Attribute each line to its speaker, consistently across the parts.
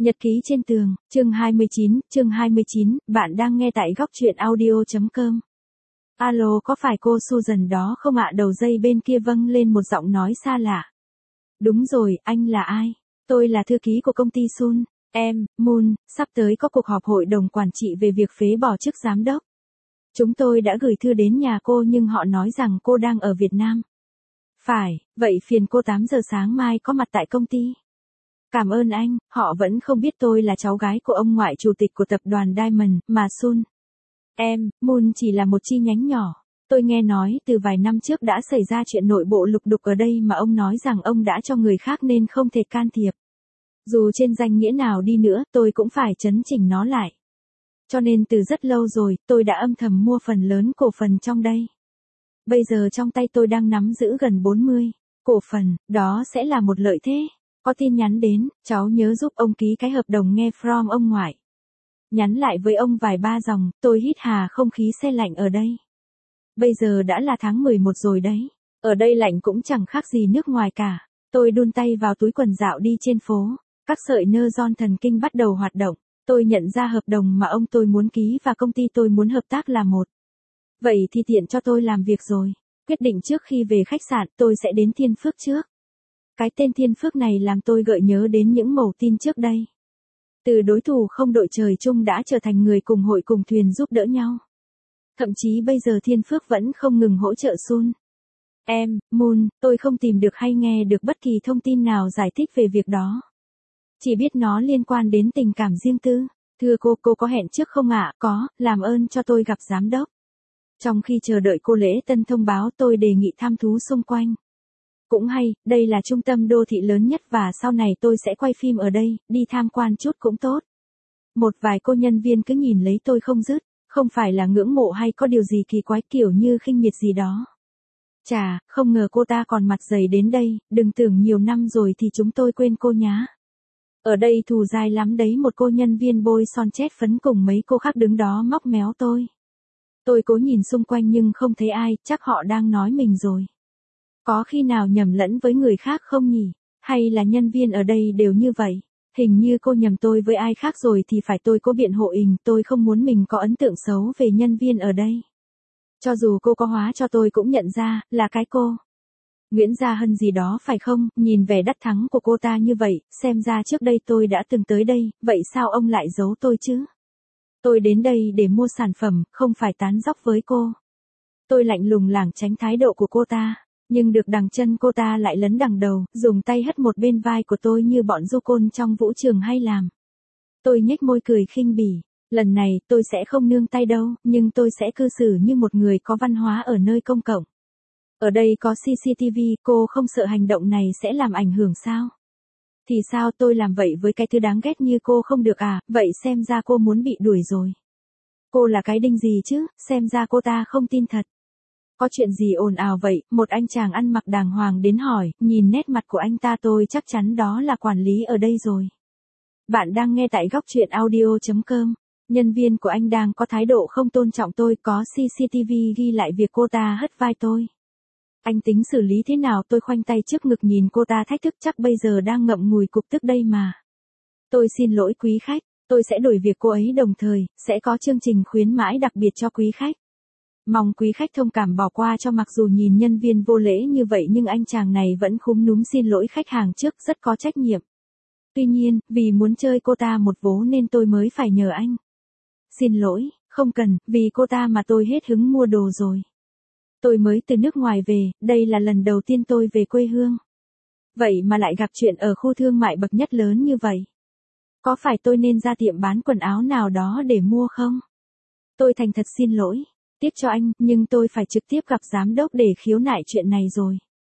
Speaker 1: Nhật ký trên tường, chương 29, bạn đang nghe tại góc truyện audio.com. Alo, có phải cô Susan đó không ạ? Đầu dây bên kia vâng lên một giọng nói xa lạ. Đúng rồi, anh là ai? Tôi là thư ký của công ty Sun. Moon, sắp tới có cuộc họp hội đồng quản trị về việc phế bỏ chức giám đốc. Chúng tôi đã gửi thư đến nhà cô nhưng họ nói rằng cô đang ở Việt Nam. Phải, vậy phiền cô 8 giờ sáng mai có mặt tại công ty. Cảm ơn anh, họ vẫn không biết tôi là cháu gái của ông ngoại chủ tịch của tập đoàn Diamond, mà Sun. Moon chỉ là một chi nhánh nhỏ. Tôi nghe nói từ vài năm trước đã xảy ra chuyện nội bộ lục đục ở đây mà ông nói rằng ông đã cho người khác nên không thể can thiệp. Dù trên danh nghĩa nào đi nữa, tôi cũng phải chấn chỉnh nó lại. Cho nên từ rất lâu rồi, tôi đã âm thầm mua phần lớn cổ phần trong đây. Bây giờ trong tay tôi đang nắm giữ gần 40 cổ phần, đó sẽ là một lợi thế. Có tin nhắn đến, cháu nhớ giúp ông ký cái hợp đồng nghe from ông ngoại. Nhắn lại với ông vài ba dòng, tôi hít hà không khí se lạnh ở đây. Bây giờ đã là tháng 11 rồi đấy. Ở đây lạnh cũng chẳng khác gì nước ngoài cả. Tôi đun tay vào túi quần dạo đi trên phố. Các sợi neuron thần kinh bắt đầu hoạt động. Tôi nhận ra hợp đồng mà ông tôi muốn ký và công ty tôi muốn hợp tác là một. Vậy thì tiện cho tôi làm việc rồi. Quyết định trước khi về khách sạn tôi sẽ đến Thiên Phước trước. Cái tên Thiên Phước này làm tôi gợi nhớ đến những mẩu tin trước đây. Từ đối thủ không đội trời chung đã trở thành người cùng hội cùng thuyền giúp đỡ nhau. Thậm chí bây giờ Thiên Phước vẫn không ngừng hỗ trợ Sun. Moon, tôi không tìm được hay nghe được bất kỳ thông tin nào giải thích về việc đó. Chỉ biết nó liên quan đến tình cảm riêng tư. Thưa cô có hẹn trước không ạ? Có, làm ơn cho tôi gặp giám đốc. Trong khi chờ đợi cô lễ tân thông báo tôi đề nghị thăm thú xung quanh. Cũng hay, đây là trung tâm đô thị lớn nhất và sau này tôi sẽ quay phim ở đây, đi tham quan chút cũng tốt. Một vài cô nhân viên cứ nhìn lấy tôi không dứt, không phải là ngưỡng mộ hay có điều gì kỳ quái kiểu như khinh miệt gì đó. Chà, không ngờ cô ta còn mặt dày đến đây, đừng tưởng nhiều năm rồi thì chúng tôi quên cô nhá. Ở đây thù dai lắm đấy, một cô nhân viên bôi son chét phấn cùng mấy cô khác đứng đó móc méo tôi. Tôi cố nhìn xung quanh nhưng không thấy ai, chắc họ đang nói mình rồi. Có khi nào nhầm lẫn với người khác không nhỉ? Hay là nhân viên ở đây đều như vậy? Hình như cô nhầm tôi với ai khác rồi thì phải tôi có biện hộ hình, tôi không muốn mình có ấn tượng xấu về nhân viên ở đây. Cho dù cô có hóa cho tôi cũng nhận ra, là cái cô. Nguyễn Gia Hân gì đó phải không? Nhìn vẻ đắc thắng của cô ta như vậy, xem ra trước đây tôi đã từng tới đây, vậy sao ông lại giấu tôi chứ? Tôi đến đây để mua sản phẩm, không phải tán dóc với cô. Tôi lạnh lùng lảng tránh thái độ của cô ta. Nhưng được đằng chân cô ta lại lấn đằng đầu, dùng tay hất một bên vai của tôi như bọn du côn trong vũ trường hay làm. Tôi nhếch môi cười khinh bỉ. Lần này tôi sẽ không nương tay đâu, nhưng tôi sẽ cư xử như một người có văn hóa ở nơi công cộng. Ở đây có CCTV, cô không sợ hành động này sẽ làm ảnh hưởng sao? Thì sao tôi làm vậy với cái thứ đáng ghét như cô không được à, vậy xem ra cô muốn bị đuổi rồi. Cô là cái đinh gì chứ, xem ra cô ta không tin thật. Có chuyện gì ồn ào vậy? Một anh chàng ăn mặc đàng hoàng đến hỏi, nhìn nét mặt của anh ta tôi chắc chắn đó là quản lý ở đây rồi. Bạn đang nghe tại góc truyện audio.com. Nhân viên của anh đang có thái độ không tôn trọng tôi, có CCTV ghi lại việc cô ta hất vai tôi. Anh tính xử lý thế nào? Tôi khoanh tay trước ngực nhìn cô ta thách thức, chắc bây giờ đang ngậm ngùi cục tức đây mà. Tôi xin lỗi quý khách, tôi sẽ đổi việc cô ấy đồng thời, sẽ có chương trình khuyến mãi đặc biệt cho quý khách. Mong quý khách thông cảm bỏ qua cho. Mặc dù nhìn nhân viên vô lễ như vậy nhưng anh chàng này vẫn khúm núm xin lỗi khách hàng trước, rất có trách nhiệm. Tuy nhiên, vì muốn chơi cô ta một vố nên tôi mới phải nhờ anh. Xin lỗi, không cần, vì cô ta mà tôi hết hứng mua đồ rồi. Tôi mới từ nước ngoài về, đây là lần đầu tiên tôi về quê hương. Vậy mà lại gặp chuyện ở khu thương mại bậc nhất lớn như vậy. Có phải tôi nên ra tiệm bán quần áo nào đó để mua không? Tôi thành thật xin lỗi. Tiếp cho anh, nhưng tôi phải trực tiếp gặp giám đốc để khiếu nại chuyện này rồi.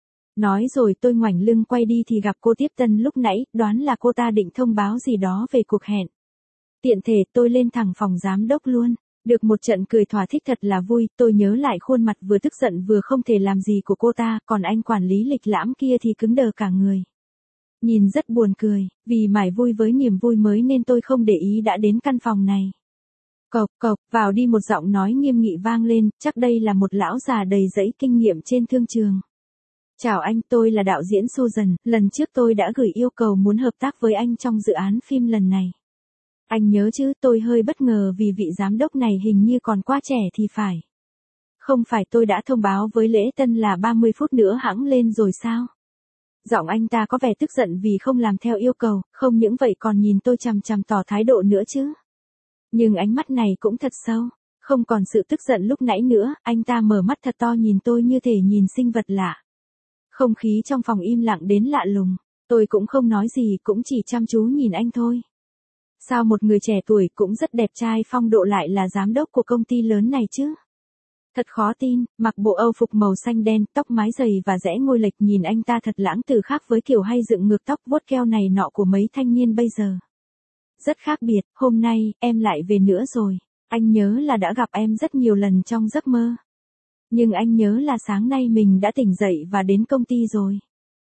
Speaker 1: Nói rồi tôi ngoảnh lưng quay đi thì gặp cô tiếp tân lúc nãy, đoán là cô ta định thông báo gì đó về cuộc hẹn. Tiện thể tôi lên thẳng phòng giám đốc luôn. Được một trận cười thỏa thích thật là vui, tôi nhớ lại khuôn mặt vừa tức giận vừa không thể làm gì của cô ta, còn anh quản lý lịch lãm kia thì cứng đờ cả người. Nhìn rất buồn cười, vì mải vui với niềm vui mới nên tôi không để ý đã đến căn phòng này. Cộc cộc, vào đi, một giọng nói nghiêm nghị vang lên, chắc đây là một lão già đầy dẫy kinh nghiệm trên thương trường. Chào anh, tôi là đạo diễn Susan, lần trước tôi đã gửi yêu cầu muốn hợp tác với anh trong dự án phim lần này. Anh nhớ chứ, tôi hơi bất ngờ vì vị giám đốc này hình như còn quá trẻ thì phải. Không phải tôi đã thông báo với lễ tân là 30 phút nữa hẵng lên rồi sao? Giọng anh ta có vẻ tức giận vì không làm theo yêu cầu, không những vậy còn nhìn tôi chằm chằm tỏ thái độ nữa chứ. Nhưng ánh mắt này cũng thật sâu, không còn sự tức giận lúc nãy nữa, anh ta mở mắt thật to nhìn tôi như thể nhìn sinh vật lạ. Không khí trong phòng im lặng đến lạ lùng, tôi cũng không nói gì, cũng chỉ chăm chú nhìn anh thôi. Sao một người trẻ tuổi cũng rất đẹp trai phong độ lại là giám đốc của công ty lớn này chứ? Thật khó tin, mặc bộ Âu phục màu xanh đen, tóc mái dày và rẽ ngôi lệch nhìn anh ta thật lãng từ khác với kiểu hay dựng ngược tóc vuốt keo này nọ của mấy thanh niên bây giờ. Rất khác biệt, hôm nay, em lại về nữa rồi. Anh nhớ là đã gặp em rất nhiều lần trong giấc mơ. Nhưng anh nhớ là sáng nay mình đã tỉnh dậy và đến công ty rồi.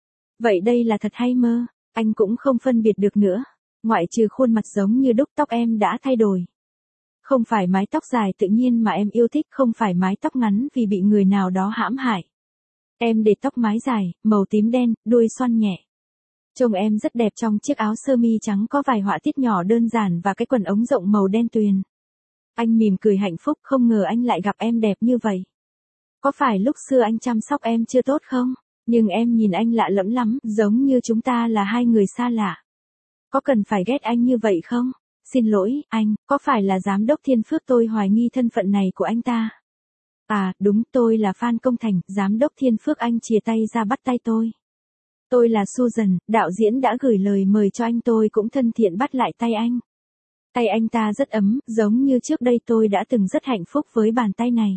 Speaker 1: Vậy đây là thật hay mơ? Anh cũng không phân biệt được nữa. Ngoại trừ khuôn mặt giống như đúc, tóc em đã thay đổi. Không phải mái tóc dài tự nhiên mà em yêu thích, không phải mái tóc ngắn vì bị người nào đó hãm hại. Em để tóc mái dài, màu tím đen, đuôi xoăn nhẹ. Trông em rất đẹp trong chiếc áo sơ mi trắng có vài họa tiết nhỏ đơn giản và cái quần ống rộng màu đen tuyền. Anh mỉm cười hạnh phúc, không ngờ anh lại gặp em đẹp như vậy. Có phải lúc xưa anh chăm sóc em chưa tốt không? Nhưng em nhìn anh lạ lẫm lắm, giống như chúng ta là hai người xa lạ. Có cần phải ghét anh như vậy không? Xin lỗi, anh, có phải là giám đốc Thiên Phước, tôi hoài nghi thân phận này của anh ta. À, đúng, tôi là Phan Công Thành, giám đốc Thiên Phước, anh chìa tay ra bắt tay tôi. Tôi là Susan, đạo diễn đã gửi lời mời cho anh, tôi cũng thân thiện bắt lại tay anh. Tay anh ta rất ấm, giống như trước đây tôi đã từng rất hạnh phúc với bàn tay này.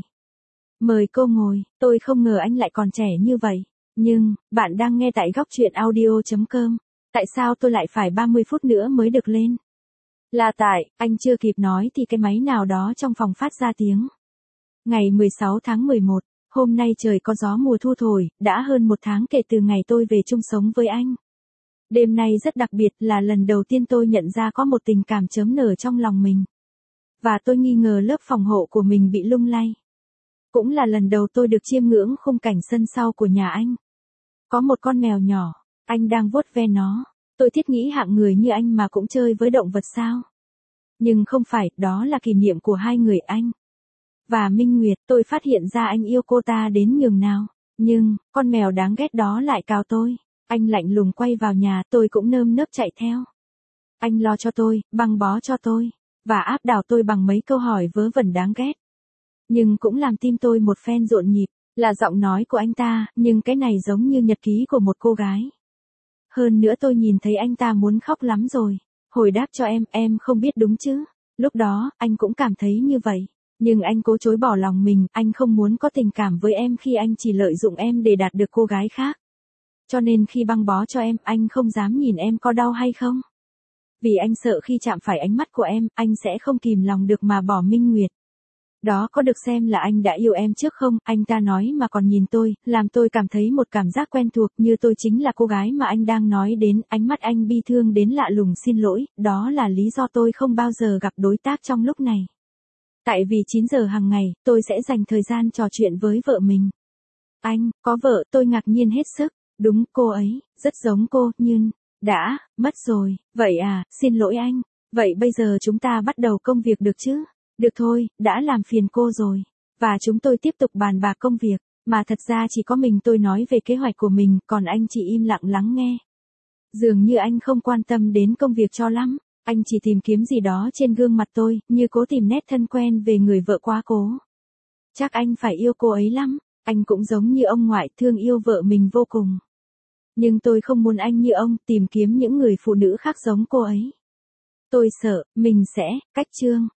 Speaker 1: Mời cô ngồi, tôi không ngờ anh lại còn trẻ như vậy. Nhưng, bạn đang nghe tại góc truyện audio.com. Tại sao tôi lại phải 30 phút nữa mới được lên? Là tại, anh chưa kịp nói thì cái máy nào đó trong phòng phát ra tiếng. Ngày 16 tháng 11, hôm nay trời có gió mùa thu thổi, đã hơn một tháng kể từ ngày tôi về chung sống với anh. Đêm nay rất đặc biệt, là lần đầu tiên tôi nhận ra có một tình cảm chớm nở trong lòng mình. Và tôi nghi ngờ lớp phòng hộ của mình bị lung lay. Cũng là lần đầu tôi được chiêm ngưỡng khung cảnh sân sau của nhà anh. Có một con mèo nhỏ, anh đang vuốt ve nó. Tôi thiết nghĩ hạng người như anh mà cũng chơi với động vật sao? Nhưng không phải, đó là kỷ niệm của hai người anh. Và Minh Nguyệt, tôi phát hiện ra anh yêu cô ta đến nhường nào. Nhưng, con mèo đáng ghét đó lại cào tôi. Anh lạnh lùng quay vào nhà, tôi cũng nơm nớp chạy theo. Anh lo cho tôi, băng bó cho tôi, và áp đảo tôi bằng mấy câu hỏi vớ vẩn đáng ghét. Nhưng cũng làm tim tôi một phen rộn nhịp, là giọng nói của anh ta, nhưng cái này giống như nhật ký của một cô gái. Hơn nữa tôi nhìn thấy anh ta muốn khóc lắm rồi. Hồi đáp cho em không biết đúng chứ. Lúc đó, anh cũng cảm thấy như vậy. Nhưng anh cố chối bỏ lòng mình, anh không muốn có tình cảm với em khi anh chỉ lợi dụng em để đạt được cô gái khác. Cho nên khi băng bó cho em, anh không dám nhìn em có đau hay không. Vì anh sợ khi chạm phải ánh mắt của em, anh sẽ không kìm lòng được mà bỏ Minh Nguyệt. Đó có được xem là anh đã yêu em trước không? Anh ta nói mà còn nhìn tôi, làm tôi cảm thấy một cảm giác quen thuộc, như tôi chính là cô gái mà anh đang nói đến. Ánh mắt anh bi thương đến lạ lùng. Xin lỗi, đó là lý do tôi không bao giờ gặp đối tác trong lúc này. Tại vì 9 giờ hàng ngày, tôi sẽ dành thời gian trò chuyện với vợ mình. Anh, có vợ? Tôi ngạc nhiên hết sức. Đúng, cô ấy, rất giống cô, nhưng, đã, mất rồi. Vậy à, xin lỗi anh. Vậy bây giờ chúng ta bắt đầu công việc được chứ? Được thôi, đã làm phiền cô rồi. Và chúng tôi tiếp tục bàn bạc công việc, mà thật ra chỉ có mình tôi nói về kế hoạch của mình, còn anh chỉ im lặng lắng nghe. Dường như anh không quan tâm đến công việc cho lắm, anh chỉ tìm kiếm gì đó trên gương mặt tôi, như cố tìm nét thân quen về người vợ quá cố. Chắc anh phải yêu cô ấy lắm, anh cũng giống như ông ngoại thương yêu vợ mình vô cùng. Nhưng tôi không muốn anh như ông, tìm kiếm những người phụ nữ khác giống cô ấy. Tôi sợ, mình sẽ, cách chương.